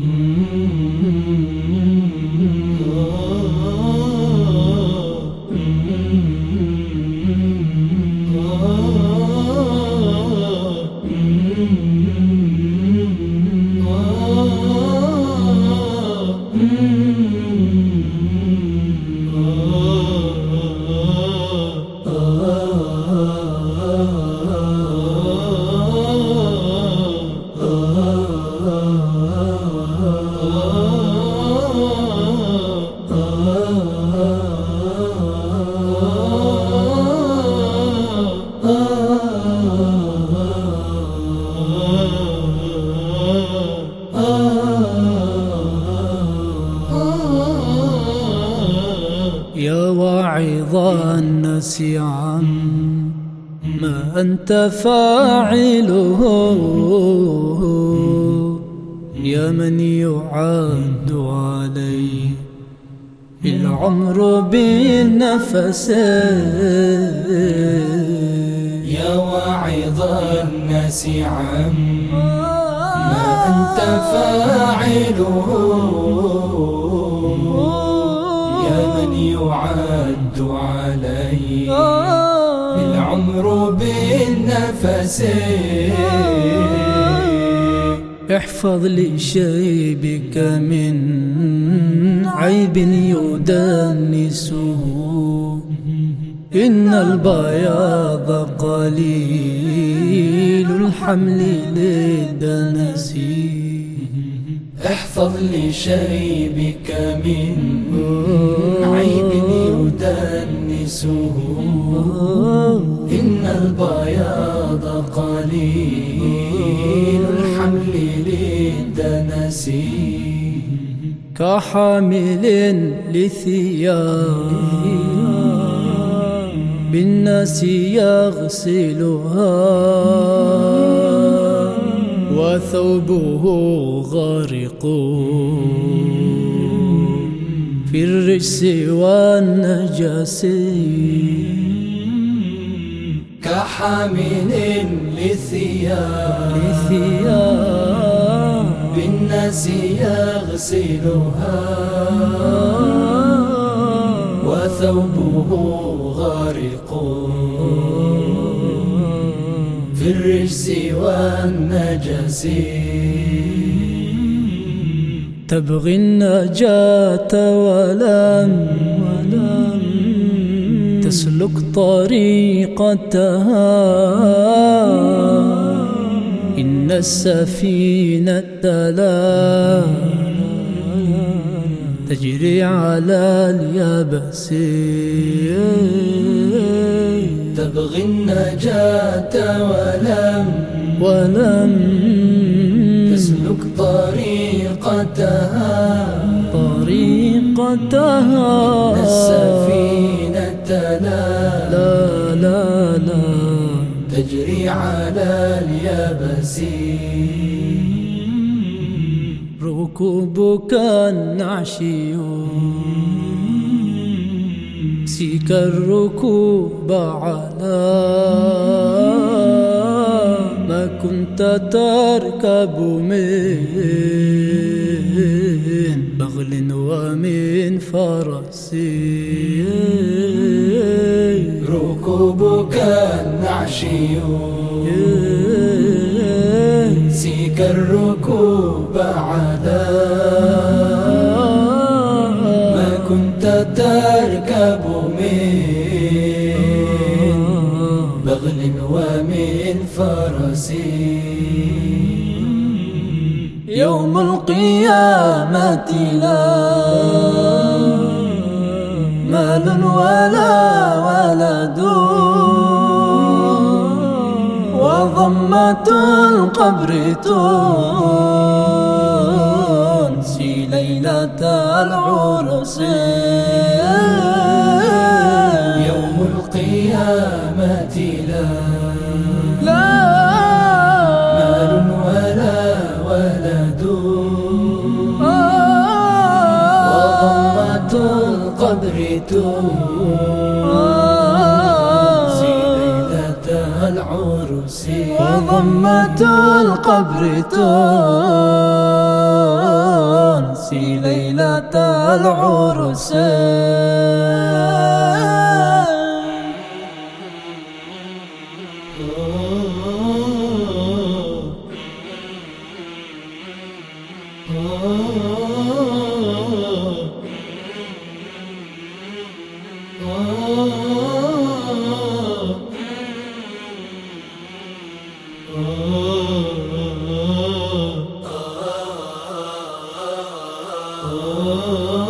يا واعظ الناس عم ما أنت فاعله، يا من يعد عليه العمر بالنفس. يا واعظ الناس عم ما أنت فاعله، يا من يعد عليه العمر بالنفس. احفظ لشيبك من عيب يدنسه، إن البياض قليل الحمل للدنس. احفظ لشيبك من عيب يدنسه، إن البياض قليل الحمل للدنس. كحامل لثياب بالناس يغسلها، وثوبه غارق في الرجس والنجس. كحامل لثياب بالناس يغسلها، وثوبه غارق في الرجس والنجس. تبغي النجاة ولم تسلك طريقتها، إن السفينة لا تجري على اليابس. تبغي النجاة ولم تسلك طريقتها، إن السفينة لا تجري على اليابس. ركوبك النعشي سيك الركوب على ما كنت تركب من بغل ومن فرس. ركوبك النعشي سيك الركوب على ما كنت تركب من بغل ومن فرس. يوم القيامة لا مال ولا ولد، وضمة القبر تنسي ليلة العرس. يوم القيامة لا مال ولا ولد، وضمة القبر تنسي ليلة العرس. وضمة القبر ليلة العرس. Oh